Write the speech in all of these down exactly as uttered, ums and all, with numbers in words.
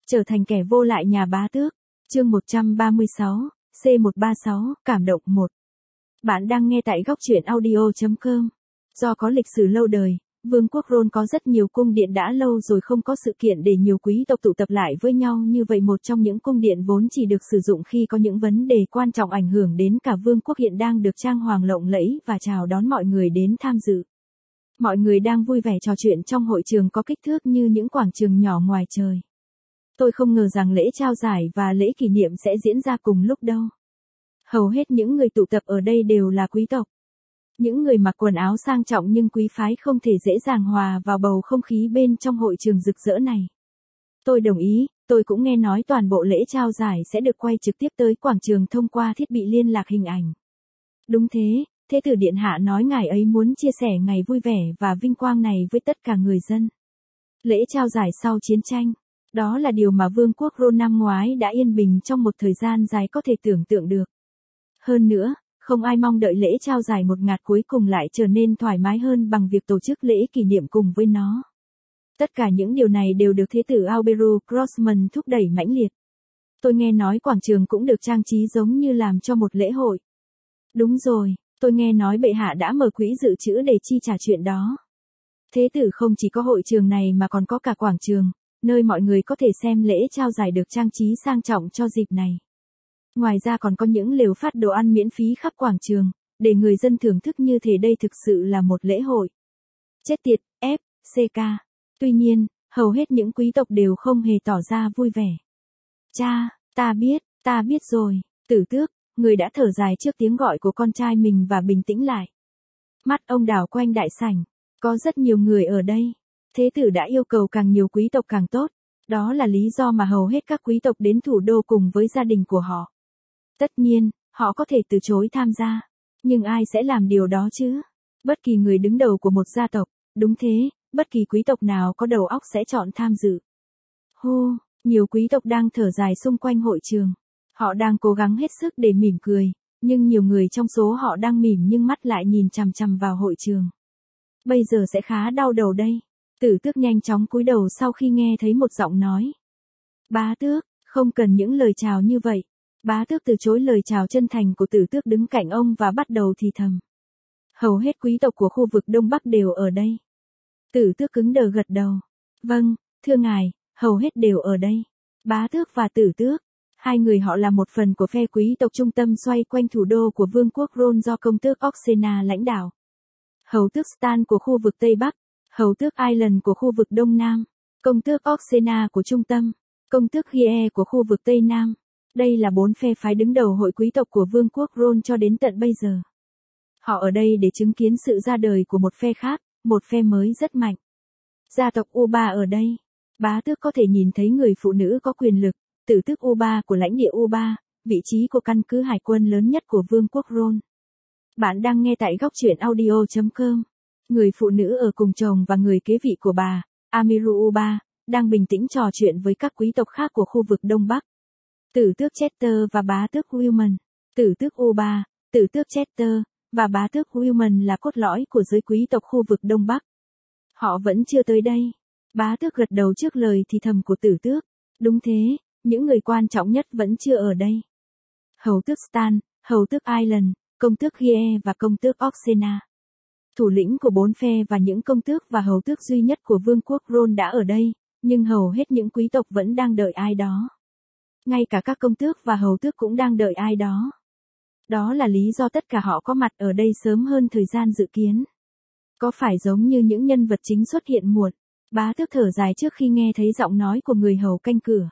Trở thành kẻ vô lại nhà bá tước. Chương một trăm ba mươi sáu, C một ba sáu, cảm động một. Bạn đang nghe tại góc truyện audio chấm com. Do có lịch sử lâu đời, Vương quốc Rôn có rất nhiều cung điện đã lâu rồi không có sự kiện để nhiều quý tộc tụ tập lại với nhau như vậy. Một trong những cung điện vốn chỉ được sử dụng khi có những vấn đề quan trọng ảnh hưởng đến cả vương quốc hiện đang được trang hoàng lộng lẫy và chào đón mọi người đến tham dự. Mọi người đang vui vẻ trò chuyện trong hội trường có kích thước như những quảng trường nhỏ ngoài trời. Tôi không ngờ rằng lễ trao giải và lễ kỷ niệm sẽ diễn ra cùng lúc đâu. Hầu hết những người tụ tập ở đây đều là quý tộc. Những người mặc quần áo sang trọng nhưng quý phái không thể dễ dàng hòa vào bầu không khí bên trong hội trường rực rỡ này. Tôi đồng ý, tôi cũng nghe nói toàn bộ lễ trao giải sẽ được quay trực tiếp tới quảng trường thông qua thiết bị liên lạc hình ảnh. Đúng thế, Thế tử điện hạ nói ngài ấy muốn chia sẻ ngày vui vẻ và vinh quang này với tất cả người dân. Lễ trao giải sau chiến tranh. Đó là điều mà vương quốc Rôn năm ngoái đã yên bình trong một thời gian dài có thể tưởng tượng được. Hơn nữa, không ai mong đợi lễ trao giải một ngạt cuối cùng lại trở nên thoải mái hơn bằng việc tổ chức lễ kỷ niệm cùng với nó. Tất cả những điều này đều được Thế tử Auberu Grossman thúc đẩy mãnh liệt. Tôi nghe nói quảng trường cũng được trang trí giống như làm cho một lễ hội. Đúng rồi, tôi nghe nói bệ hạ đã mở quỹ dự trữ để chi trả chuyện đó. Thế tử không chỉ có hội trường này mà còn có cả quảng trường, nơi mọi người có thể xem lễ trao giải được trang trí sang trọng cho dịp này. Ngoài ra còn có những lều phát đồ ăn miễn phí khắp quảng trường, để người dân thưởng thức như thể đây thực sự là một lễ hội. Chết tiệt, F, C K. Tuy nhiên, hầu hết những quý tộc đều không hề tỏ ra vui vẻ. Cha, ta biết, ta biết rồi, tử tước, người đã thở dài trước tiếng gọi của con trai mình và bình tĩnh lại. Mắt ông đảo quanh đại sảnh, có rất nhiều người ở đây. Thế tử đã yêu cầu càng nhiều quý tộc càng tốt, đó là lý do mà hầu hết các quý tộc đến thủ đô cùng với gia đình của họ. Tất nhiên, họ có thể từ chối tham gia, nhưng ai sẽ làm điều đó chứ? Bất kỳ người đứng đầu của một gia tộc, đúng thế, bất kỳ quý tộc nào có đầu óc sẽ chọn tham dự. Hô, nhiều quý tộc đang thở dài xung quanh hội trường. Họ đang cố gắng hết sức để mỉm cười, nhưng nhiều người trong số họ đang mỉm nhưng mắt lại nhìn chằm chằm vào hội trường. Bây giờ sẽ khá đau đầu đây. Tử tước nhanh chóng cúi đầu sau khi nghe thấy một giọng nói. Bá tước, không cần những lời chào như vậy. Bá tước từ chối lời chào chân thành của tử tước đứng cạnh ông và bắt đầu thì thầm. Hầu hết quý tộc của khu vực Đông Bắc đều ở đây. Tử tước cứng đờ gật đầu. Vâng, thưa ngài, hầu hết đều ở đây. Bá tước và tử tước. Hai người họ là một phần của phe quý tộc trung tâm xoay quanh thủ đô của vương quốc Rôn do công tước Oxena lãnh đạo. Hầu tước Stan của khu vực Tây Bắc. Hầu tước Island của khu vực Đông Nam, công tước Oxena của trung tâm, công tước Gie của khu vực Tây Nam. Đây là bốn phe phái đứng đầu hội quý tộc của vương quốc Rôn cho đến tận bây giờ. Họ ở đây để chứng kiến sự ra đời của một phe khác, một phe mới rất mạnh. Gia tộc Uba ở đây. Bá tước có thể nhìn thấy người phụ nữ có quyền lực, tử tước Uba của lãnh địa Uba, vị trí của căn cứ hải quân lớn nhất của vương quốc Rôn. Bạn đang nghe tại góc truyện audio chấm com. Người phụ nữ ở cùng chồng và người kế vị của bà, Amiru Uba, đang bình tĩnh trò chuyện với các quý tộc khác của khu vực Đông Bắc. Tử tước Chester và bá tước Wilman, tử tước Uba, tử tước Chester, và bá tước Wilman là cốt lõi của giới quý tộc khu vực Đông Bắc. Họ vẫn chưa tới đây. Bá tước gật đầu trước lời thì thầm của tử tước. Đúng thế, những người quan trọng nhất vẫn chưa ở đây. Hầu tước Stan, hầu tước Island, công tước Gie và công tước Oxena. Thủ lĩnh của bốn phe và những công tước và hầu tước duy nhất của vương quốc Rôn đã ở đây, nhưng hầu hết những quý tộc vẫn đang đợi ai đó. Ngay cả các công tước và hầu tước cũng đang đợi ai đó. Đó là lý do tất cả họ có mặt ở đây sớm hơn thời gian dự kiến. Có phải giống như những nhân vật chính xuất hiện muộn? Bá tước thở dài trước khi nghe thấy giọng nói của người hầu canh cửa.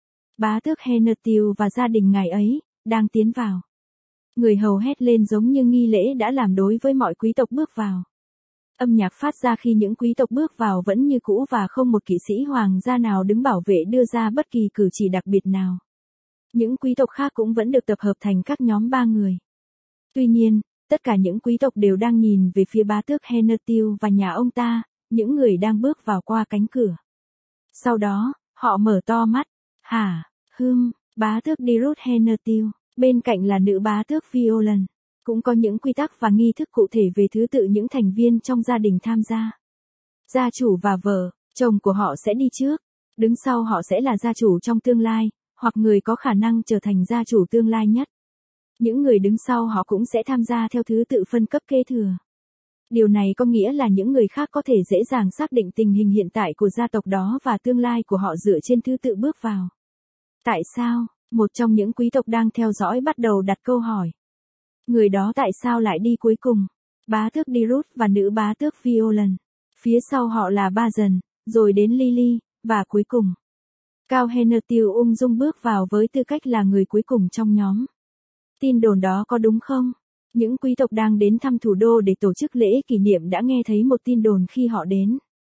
Bá tước Henertil và gia đình ngài ấy, đang tiến vào. Người hầu hét lên giống như nghi lễ đã làm đối với mọi quý tộc bước vào. Âm nhạc phát ra khi những quý tộc bước vào vẫn như cũ và không một kỵ sĩ hoàng gia nào đứng bảo vệ đưa ra bất kỳ cử chỉ đặc biệt nào. Những quý tộc khác cũng vẫn được tập hợp thành các nhóm ba người. Tuy nhiên, tất cả những quý tộc đều đang nhìn về phía bá tước Henertil và nhà ông ta, những người đang bước vào qua cánh cửa. Sau đó, họ mở to mắt. Hả, hưm, bá tước Dirut Henertil. Bên cạnh là nữ bá tước Violan. Cũng có những quy tắc và nghi thức cụ thể về thứ tự những thành viên trong gia đình tham gia. Gia chủ và vợ, chồng của họ sẽ đi trước. Đứng sau họ sẽ là gia chủ trong tương lai, hoặc người có khả năng trở thành gia chủ tương lai nhất. Những người đứng sau họ cũng sẽ tham gia theo thứ tự phân cấp kế thừa. Điều này có nghĩa là những người khác có thể dễ dàng xác định tình hình hiện tại của gia tộc đó và tương lai của họ dựa trên thứ tự bước vào. Tại sao? Một trong những quý tộc đang theo dõi bắt đầu đặt câu hỏi. Người đó tại sao lại đi cuối cùng? Bá tước Dirut và nữ bá tước Violan. Phía sau họ là Ba Dần, rồi đến Lily, và cuối cùng. Cao Henertil ung dung bước vào với tư cách là người cuối cùng trong nhóm. Tin đồn đó có đúng không? Những quý tộc đang đến thăm thủ đô để tổ chức lễ kỷ niệm đã nghe thấy một tin đồn khi họ đến.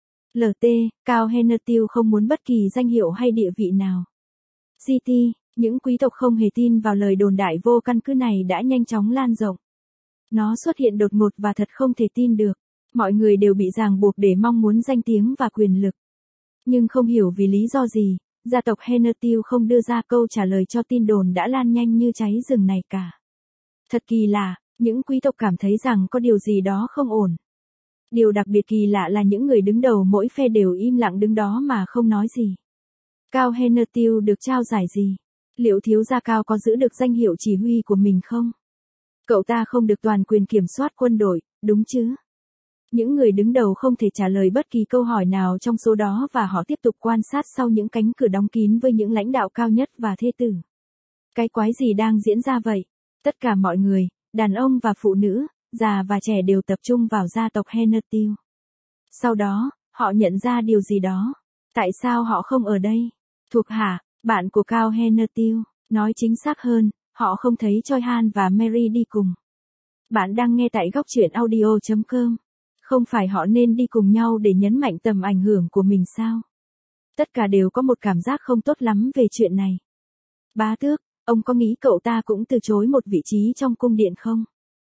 lờ tê, Cao Henertil không muốn bất kỳ danh hiệu hay địa vị nào. giê tê, những quý tộc không hề tin vào lời đồn đại vô căn cứ này đã nhanh chóng lan rộng. Nó xuất hiện đột ngột và thật không thể tin được. Mọi người đều bị ràng buộc để mong muốn danh tiếng và quyền lực. Nhưng không hiểu vì lý do gì, gia tộc Henertil không đưa ra câu trả lời cho tin đồn đã lan nhanh như cháy rừng này cả. Thật kỳ lạ, những quý tộc cảm thấy rằng có điều gì đó không ổn. Điều đặc biệt kỳ lạ là những người đứng đầu mỗi phe đều im lặng đứng đó mà không nói gì. Cao Henertil được trao giải gì? Liệu thiếu gia Cao có giữ được danh hiệu chỉ huy của mình không? Cậu ta không được toàn quyền kiểm soát quân đội, đúng chứ? Những người đứng đầu không thể trả lời bất kỳ câu hỏi nào trong số đó và họ tiếp tục quan sát sau những cánh cửa đóng kín với những lãnh đạo cao nhất và thê tử. Cái quái gì đang diễn ra vậy? Tất cả mọi người, đàn ông và phụ nữ, già và trẻ đều tập trung vào gia tộc Henertil. Sau đó, họ nhận ra điều gì đó. Tại sao họ không ở đây? Thuộc hạ, bạn của Cao Henertil, nói chính xác hơn, họ không thấy Choi Han và Mary đi cùng. Bạn đang nghe tại góc truyện audio chấm com. Không phải họ nên đi cùng nhau để nhấn mạnh tầm ảnh hưởng của mình sao? Tất cả đều có một cảm giác không tốt lắm về chuyện này. Bá tước, ông có nghĩ cậu ta cũng từ chối một vị trí trong cung điện không?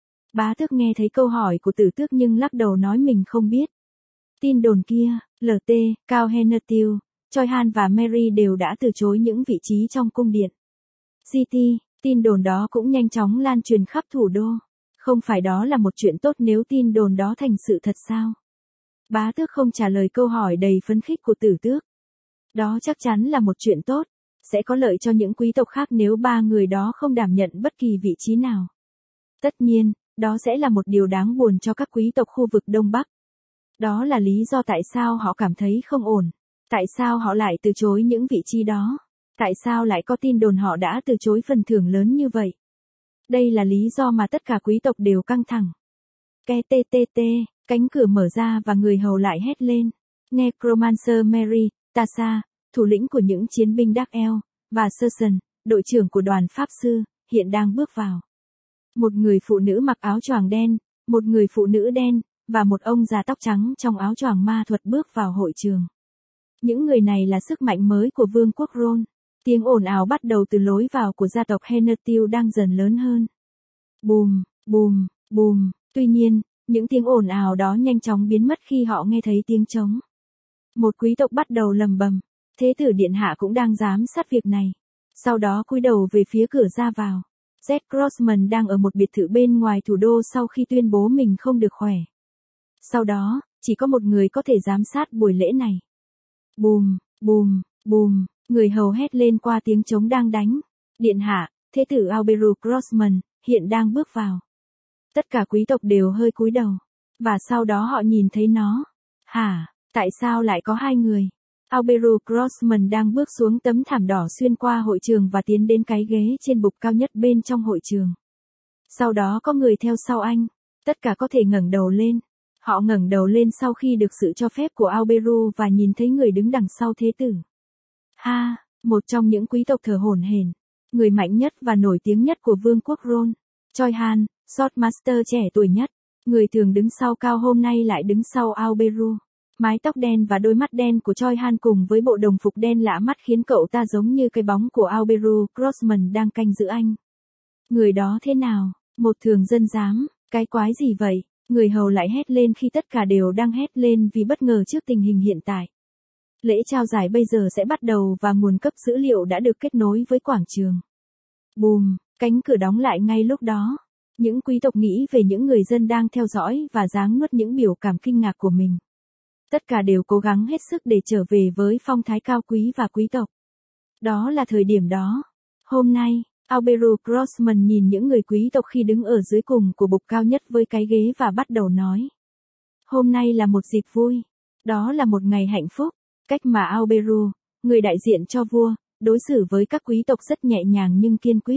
Bá tước nghe thấy câu hỏi của tử tước nhưng lắc đầu nói mình không biết. Tin đồn kia, lờ tê, Cao Henertil, Choi Han và Mary đều đã từ chối những vị trí trong cung điện. giê tê, tin đồn đó cũng nhanh chóng lan truyền khắp thủ đô. Không phải đó là một chuyện tốt nếu tin đồn đó thành sự thật sao? Bá tước không trả lời câu hỏi đầy phấn khích của tử tước. Đó chắc chắn là một chuyện tốt. Sẽ có lợi cho những quý tộc khác nếu ba người đó không đảm nhận bất kỳ vị trí nào. Tất nhiên, đó sẽ là một điều đáng buồn cho các quý tộc khu vực Đông Bắc. Đó là lý do tại sao họ cảm thấy không ổn. Tại sao họ lại từ chối những vị trí đó? Tại sao lại có tin đồn họ đã từ chối phần thưởng lớn như vậy? Đây là lý do mà tất cả quý tộc đều căng thẳng. Ke tê tê tê, cánh cửa mở ra và người hầu lại hét lên. Necromancer Mary, Tasha, thủ lĩnh của những chiến binh Dark Elf, và Susan, đội trưởng của đoàn pháp sư, hiện đang bước vào. Một người phụ nữ mặc áo choàng đen, một người phụ nữ đen, và một ông già tóc trắng trong áo choàng ma thuật bước vào hội trường. Những người này là sức mạnh mới của Vương quốc Ron. Tiếng ồn ào bắt đầu từ lối vào của gia tộc Henertil đang dần lớn hơn. Bùm, bùm, bùm. Tuy nhiên, những tiếng ồn ào đó nhanh chóng biến mất khi họ nghe thấy tiếng trống. Một quý tộc bắt đầu lầm bầm. Thế tử điện hạ cũng đang giám sát việc này. Sau đó cúi đầu về phía cửa ra vào. Z Grossman đang ở một biệt thự bên ngoài thủ đô sau khi tuyên bố mình không được khỏe. Sau đó, chỉ có một người có thể giám sát buổi lễ này. Bùm, bùm, bùm. Người hầu hét lên qua tiếng trống đang đánh. Điện hạ, thế tử Alberu Grossman, hiện đang bước vào. Tất cả quý tộc đều hơi cúi đầu. Và sau đó họ nhìn thấy nó. Hả, tại sao lại có hai người? Alberu Grossman đang bước xuống tấm thảm đỏ xuyên qua hội trường và tiến đến cái ghế trên bục cao nhất bên trong hội trường. Sau đó có người theo sau anh. Tất cả có thể ngẩng đầu lên. Họ ngẩng đầu lên sau khi được sự cho phép của Alberu và nhìn thấy người đứng đằng sau thế tử. Ha, một trong những quý tộc thở hổn hển, người mạnh nhất và nổi tiếng nhất của Vương quốc Ron, Choi Han, Swordmaster trẻ tuổi nhất, người thường đứng sau Cao hôm nay lại đứng sau Alberu. Mái tóc đen và đôi mắt đen của Choi Han cùng với bộ đồng phục đen lạ mắt khiến cậu ta giống như cái bóng của Alberu Grossman đang canh giữ anh. Người đó thế nào? Một thường dân giám, cái quái gì vậy? Người hầu lại hét lên khi tất cả đều đang hét lên vì bất ngờ trước tình hình hiện tại. Lễ trao giải bây giờ sẽ bắt đầu và nguồn cấp dữ liệu đã được kết nối với quảng trường. Bùm, cánh cửa đóng lại ngay lúc đó. Những quý tộc nghĩ về những người dân đang theo dõi và giáng nuốt những biểu cảm kinh ngạc của mình. Tất cả đều cố gắng hết sức để trở về với phong thái cao quý và quý tộc. Đó là thời điểm đó. Hôm nay, Albero Grossman nhìn những người quý tộc khi đứng ở dưới cùng của bục cao nhất với cái ghế và bắt đầu nói. Hôm nay là một dịp vui. Đó là một ngày hạnh phúc. Cách mà Albero, người đại diện cho vua, đối xử với các quý tộc rất nhẹ nhàng nhưng kiên quyết.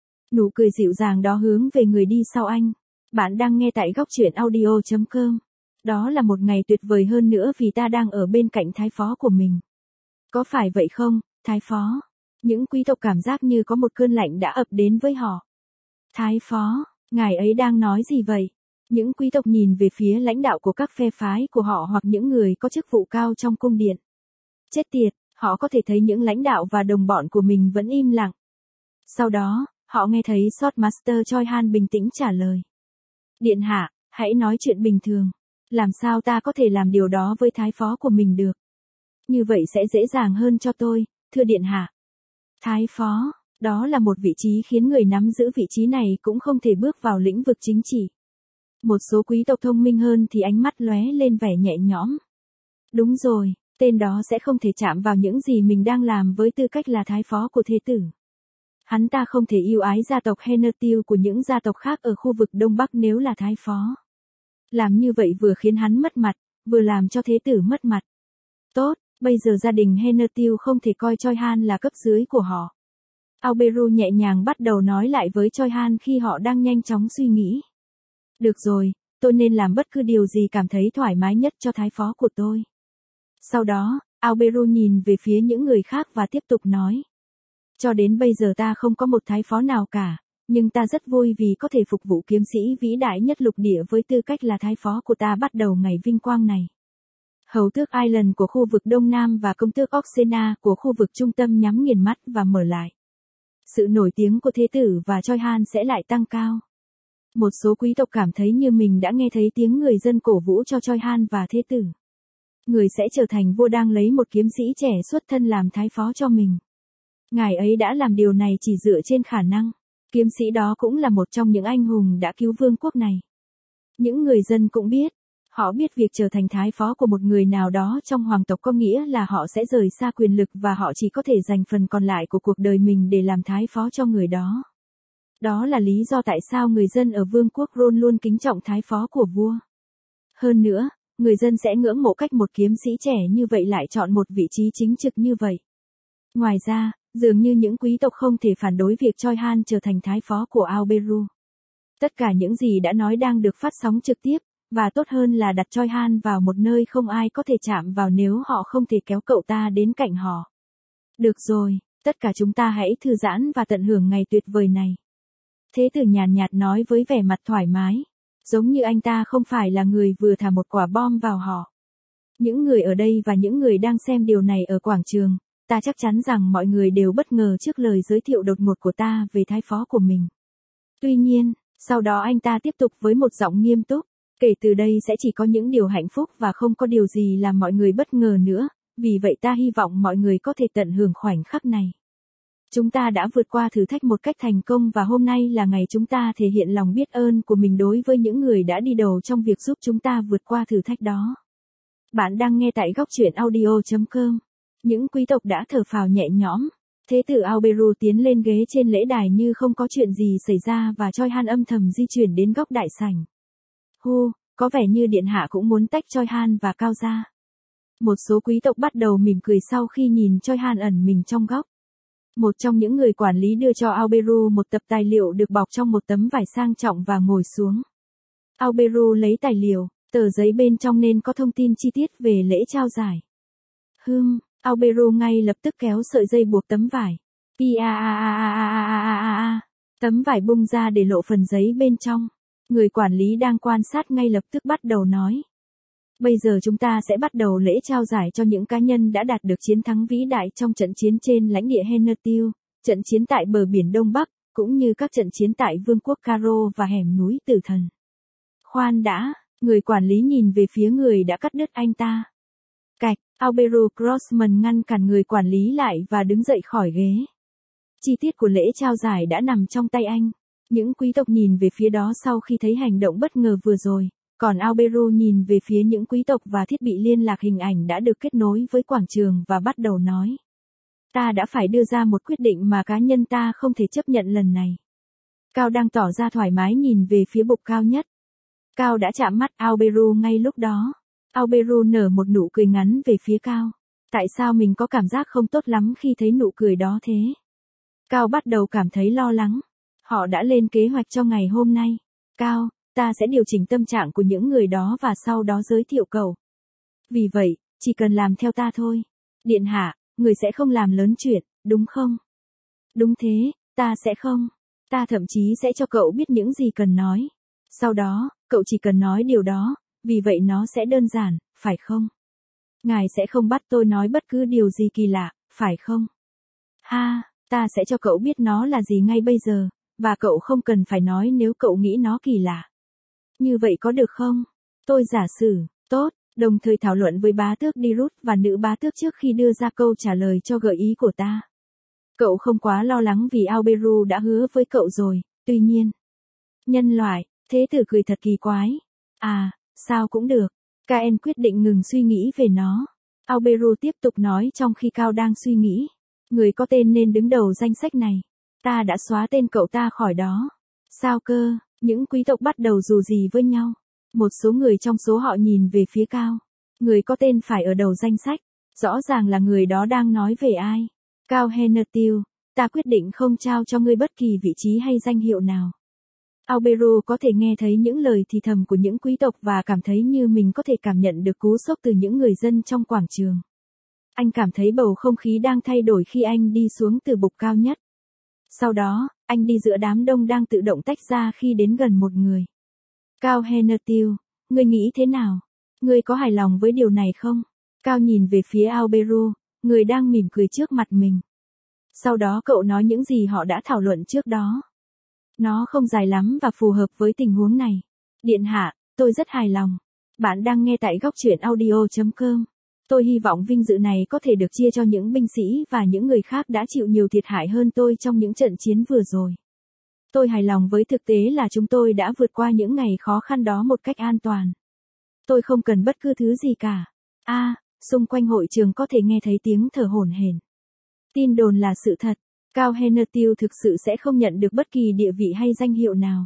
Nụ cười dịu dàng đó hướng về người đi sau anh. Bạn đang nghe tại góc truyện audio chấm com. Đó là một ngày tuyệt vời hơn nữa vì ta đang ở bên cạnh thái phó của mình. Có phải vậy không, thái phó? Những quý tộc cảm giác như có một cơn lạnh đã ập đến với họ. Thái phó, ngài ấy đang nói gì vậy? Những quý tộc nhìn về phía lãnh đạo của các phe phái của họ hoặc những người có chức vụ cao trong cung điện. Chết tiệt, họ có thể thấy những lãnh đạo và đồng bọn của mình vẫn im lặng. Sau đó, họ nghe thấy Swordmaster Choi Han bình tĩnh trả lời. Điện hạ, hãy nói chuyện bình thường. Làm sao ta có thể làm điều đó với thái phó của mình được? Như vậy sẽ dễ dàng hơn cho tôi, thưa điện hạ. Thái phó, đó là một vị trí khiến người nắm giữ vị trí này cũng không thể bước vào lĩnh vực chính trị. Một số quý tộc thông minh hơn thì ánh mắt lóe lên vẻ nhẹ nhõm. Đúng rồi, tên đó sẽ không thể chạm vào những gì mình đang làm với tư cách là thái phó của thế tử. Hắn ta không thể yêu ái gia tộc Henertil của những gia tộc khác ở khu vực Đông Bắc nếu là thái phó. Làm như vậy vừa khiến hắn mất mặt, vừa làm cho thế tử mất mặt. Tốt, bây giờ gia đình Henertil không thể coi Choi Han là cấp dưới của họ. Albero nhẹ nhàng bắt đầu nói lại với Choi Han khi họ đang nhanh chóng suy nghĩ. Được rồi, tôi nên làm bất cứ điều gì cảm thấy thoải mái nhất cho thái phó của tôi. Sau đó, Albero nhìn về phía những người khác và tiếp tục nói. Cho đến bây giờ ta không có một thái phó nào cả, nhưng ta rất vui vì có thể phục vụ kiếm sĩ vĩ đại nhất lục địa với tư cách là thái phó của ta bắt đầu ngày vinh quang này. Hầu tước Island của khu vực Đông Nam và công tước Oxena của khu vực trung tâm nhắm nghiền mắt và mở lại. Sự nổi tiếng của thế tử và Choi Han sẽ lại tăng cao. Một số quý tộc cảm thấy như mình đã nghe thấy tiếng người dân cổ vũ cho Choi Han và thế tử. Người sẽ trở thành vua đang lấy một kiếm sĩ trẻ xuất thân làm thái phó cho mình. Ngài ấy đã làm điều này chỉ dựa trên khả năng. Kiếm sĩ đó cũng là một trong những anh hùng đã cứu vương quốc này. Những người dân cũng biết. Họ biết việc trở thành thái phó của một người nào đó trong hoàng tộc có nghĩa là họ sẽ rời xa quyền lực và họ chỉ có thể dành phần còn lại của cuộc đời mình để làm thái phó cho người đó. Đó là lý do tại sao người dân ở vương quốc Ron luôn kính trọng thái phó của vua. Hơn nữa, người dân sẽ ngưỡng mộ cách một kiếm sĩ trẻ như vậy lại chọn một vị trí chính trực như vậy. Ngoài ra, dường như những quý tộc không thể phản đối việc Choi Han trở thành thái phó của Albero. Tất cả những gì đã nói đang được phát sóng trực tiếp, và tốt hơn là đặt Choi Han vào một nơi không ai có thể chạm vào nếu họ không thể kéo cậu ta đến cạnh họ. Được rồi, tất cả chúng ta hãy thư giãn và tận hưởng ngày tuyệt vời này. Thế tử nhàn nhạt nói với vẻ mặt thoải mái, giống như anh ta không phải là người vừa thả một quả bom vào họ. Những người ở đây và những người đang xem điều này ở quảng trường, ta chắc chắn rằng mọi người đều bất ngờ trước lời giới thiệu đột ngột của ta về thái phó của mình. Tuy nhiên, sau đó anh ta tiếp tục với một giọng nghiêm túc, kể từ đây sẽ chỉ có những điều hạnh phúc và không có điều gì làm mọi người bất ngờ nữa, vì vậy ta hy vọng mọi người có thể tận hưởng khoảnh khắc này. Chúng ta đã vượt qua thử thách một cách thành công và hôm nay là ngày chúng ta thể hiện lòng biết ơn của mình đối với những người đã đi đầu trong việc giúp chúng ta vượt qua thử thách đó. Bạn đang nghe tại góc truyện audio chấm com. Những quý tộc đã thở phào nhẹ nhõm. Thế tử Albero tiến lên ghế trên lễ đài như không có chuyện gì xảy ra và Choi Han âm thầm di chuyển đến góc đại sảnh. Hu, có vẻ như điện hạ cũng muốn tách Choi Han và Cao ra. Một số quý tộc bắt đầu mỉm cười sau khi nhìn Choi Han ẩn mình trong góc. Một trong những người quản lý đưa cho Albero một tập tài liệu được bọc trong một tấm vải sang trọng và ngồi xuống. Albero lấy tài liệu, tờ giấy bên trong nên có thông tin chi tiết về lễ trao giải. Hừm, Albero ngay lập tức kéo sợi dây buộc tấm vải. Piaaaaaaaaaaaaaa. Tấm vải bung ra để lộ phần giấy bên trong. Người quản lý đang quan sát ngay lập tức bắt đầu nói. Bây giờ chúng ta sẽ bắt đầu lễ trao giải cho những cá nhân đã đạt được chiến thắng vĩ đại trong trận chiến trên lãnh địa Henertil, trận chiến tại bờ biển Đông Bắc, cũng như các trận chiến tại Vương quốc Caro và hẻm núi Tử Thần. Khoan đã, người quản lý nhìn về phía người đã cắt đứt anh ta. Cạch, Albero Grossman ngăn cản người quản lý lại và đứng dậy khỏi ghế. Chi tiết của lễ trao giải đã nằm trong tay anh. Những quý tộc nhìn về phía đó sau khi thấy hành động bất ngờ vừa rồi, Còn Alberu nhìn về phía những quý tộc và thiết bị liên lạc hình ảnh đã được kết nối với quảng trường và bắt đầu nói. Ta đã phải đưa ra một quyết định mà cá nhân ta không thể chấp nhận lần này. Cao đang tỏ ra thoải mái nhìn về phía bục cao nhất. Cao đã chạm mắt Alberu ngay lúc đó. Alberu nở một nụ cười ngắn về phía Cao. Tại sao mình có cảm giác không tốt lắm khi thấy nụ cười đó thế? Cao bắt đầu cảm thấy lo lắng. Họ đã lên kế hoạch cho ngày hôm nay. Cao, ta sẽ điều chỉnh tâm trạng của những người đó và sau đó giới thiệu cậu. Vì vậy, chỉ cần làm theo ta thôi. Điện hạ, người sẽ không làm lớn chuyện, đúng không? Đúng thế, ta sẽ không. Ta thậm chí sẽ cho cậu biết những gì cần nói. Sau đó, cậu chỉ cần nói điều đó, vì vậy nó sẽ đơn giản, phải không? Ngài sẽ không bắt tôi nói bất cứ điều gì kỳ lạ, phải không? Ha, ta sẽ cho cậu biết nó là gì ngay bây giờ, và cậu không cần phải nói nếu cậu nghĩ nó kỳ lạ. Như vậy có được không? Tôi giả sử, tốt, đồng thời thảo luận với bá tước Dirut và nữ bá tước trước khi đưa ra câu trả lời cho gợi ý của ta. Cậu không quá lo lắng vì Alberu đã hứa với cậu rồi, tuy nhiên. Nhân loại, thế tử cười thật kỳ quái. À, sao cũng được. Caen quyết định ngừng suy nghĩ về nó. Alberu tiếp tục nói trong khi Cao đang suy nghĩ. Người có tên nên đứng đầu danh sách này. Ta đã xóa tên cậu ta khỏi đó. Sao cơ, những quý tộc bắt đầu dù gì với nhau. Một số người trong số họ nhìn về phía Cao. Người có tên phải ở đầu danh sách. Rõ ràng là người đó đang nói về ai. Cao Henertil, ta quyết định không trao cho ngươi bất kỳ vị trí hay danh hiệu nào. Alberu có thể nghe thấy những lời thì thầm của những quý tộc và cảm thấy như mình có thể cảm nhận được cú sốc từ những người dân trong quảng trường. Anh cảm thấy bầu không khí đang thay đổi khi anh đi xuống từ bục cao nhất. Sau đó, anh đi giữa đám đông đang tự động tách ra khi đến gần một người. Cao Henertil, ngươi nghĩ thế nào? Ngươi có hài lòng với điều này không? Cao nhìn về phía Alberu, người đang mỉm cười trước mặt mình. Sau đó cậu nói những gì họ đã thảo luận trước đó. Nó không dài lắm và phù hợp với tình huống này. Điện hạ, tôi rất hài lòng. Bạn đang nghe tại góc truyện audio chấm com. Tôi hy vọng vinh dự này có thể được chia cho những binh sĩ và những người khác đã chịu nhiều thiệt hại hơn tôi trong những trận chiến vừa rồi. Tôi hài lòng với thực tế là chúng tôi đã vượt qua những ngày khó khăn đó một cách an toàn. Tôi không cần bất cứ thứ gì cả. A, à, xung quanh hội trường có thể nghe thấy tiếng thở hổn hển. Tin đồn là sự thật. Cao Henertil thực sự sẽ không nhận được bất kỳ địa vị hay danh hiệu nào.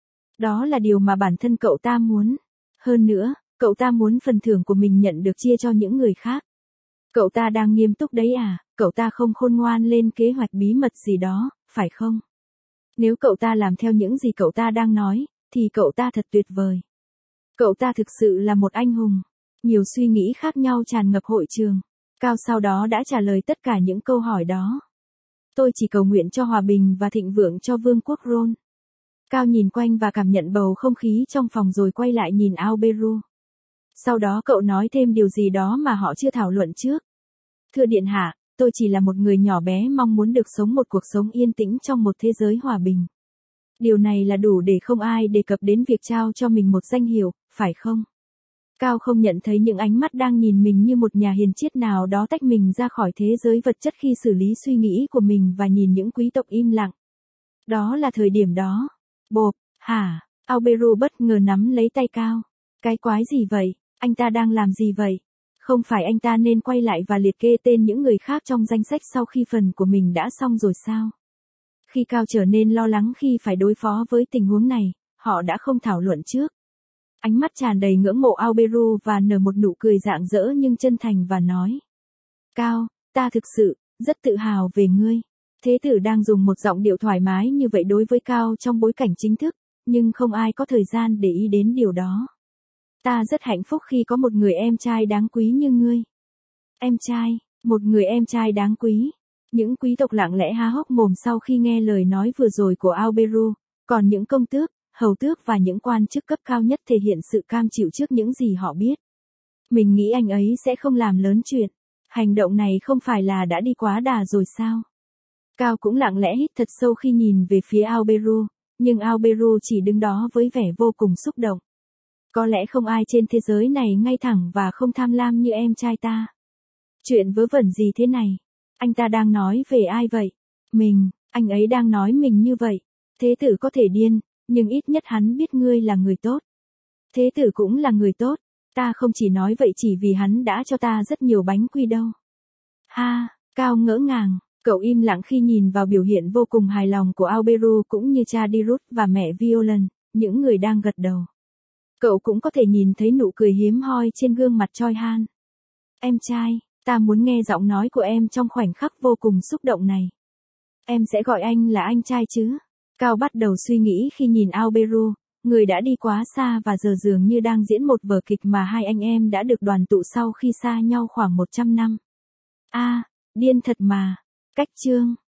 Đó là điều mà bản thân cậu ta muốn. Hơn nữa, cậu ta muốn phần thưởng của mình nhận được chia cho những người khác. Cậu ta đang nghiêm túc đấy à, cậu ta không khôn ngoan lên kế hoạch bí mật gì đó, phải không? Nếu cậu ta làm theo những gì cậu ta đang nói, thì cậu ta thật tuyệt vời. Cậu ta thực sự là một anh hùng. Nhiều suy nghĩ khác nhau tràn ngập hội trường. Cao sau đó đã trả lời tất cả những câu hỏi đó. Tôi chỉ cầu nguyện cho hòa bình và thịnh vượng cho vương quốc Ron. Cao nhìn quanh và cảm nhận bầu không khí trong phòng rồi quay lại nhìn Alberu. Sau đó cậu nói thêm điều gì đó mà họ chưa thảo luận trước. Thưa điện hạ, tôi chỉ là một người nhỏ bé mong muốn được sống một cuộc sống yên tĩnh trong một thế giới hòa bình. Điều này là đủ để không ai đề cập đến việc trao cho mình một danh hiệu, phải không? Cao không nhận thấy những ánh mắt đang nhìn mình như một nhà hiền triết nào đó tách mình ra khỏi thế giới vật chất khi xử lý suy nghĩ của mình và nhìn những quý tộc im lặng. Đó là thời điểm đó. Bộp, hả? Alberu bất ngờ nắm lấy tay Cao. Cái quái gì vậy? Anh ta đang làm gì vậy? Không phải anh ta nên quay lại và liệt kê tên những người khác trong danh sách sau khi phần của mình đã xong rồi sao? Khi Cao trở nên lo lắng khi phải đối phó với tình huống này, họ đã không thảo luận trước. Ánh mắt tràn đầy ngưỡng mộ Alberu và nở một nụ cười rạng rỡ nhưng chân thành và nói. Cao, ta thực sự, rất tự hào về ngươi. Thế tử đang dùng một giọng điệu thoải mái như vậy đối với Cao trong bối cảnh chính thức, nhưng không ai có thời gian để ý đến điều đó. Ta rất hạnh phúc khi có một người em trai đáng quý như ngươi. Em trai, một người em trai đáng quý. Những quý tộc lặng lẽ há hốc mồm sau khi nghe lời nói vừa rồi của Alberu, còn những công tước, hầu tước và những quan chức cấp cao nhất thể hiện sự cam chịu trước những gì họ biết. Mình nghĩ anh ấy sẽ không làm lớn chuyện. Hành động này không phải là đã đi quá đà rồi sao? Cao cũng lặng lẽ hít thật sâu khi nhìn về phía Alberu, nhưng Alberu chỉ đứng đó với vẻ vô cùng xúc động. Có lẽ không ai trên thế giới này ngay thẳng và không tham lam như em trai ta. Chuyện vớ vẩn gì thế này? Anh ta đang nói về ai vậy? Mình, anh ấy đang nói mình như vậy. Thế tử có thể điên, nhưng ít nhất hắn biết ngươi là người tốt. Thế tử cũng là người tốt, ta không chỉ nói vậy chỉ vì hắn đã cho ta rất nhiều bánh quy đâu. Ha, Cao ngỡ ngàng, cậu im lặng khi nhìn vào biểu hiện vô cùng hài lòng của Alberu cũng như cha Dirut và mẹ Violen, những người đang gật đầu. Cậu cũng có thể nhìn thấy nụ cười hiếm hoi trên gương mặt Choi Han. Em trai, ta muốn nghe giọng nói của em trong khoảnh khắc vô cùng xúc động này. Em sẽ gọi anh là anh trai chứ? Cao bắt đầu suy nghĩ khi nhìn Alberu, người đã đi quá xa và giờ dường như đang diễn một vở kịch mà hai anh em đã được đoàn tụ sau khi xa nhau khoảng một trăm năm. A, điên thật mà. Cách chương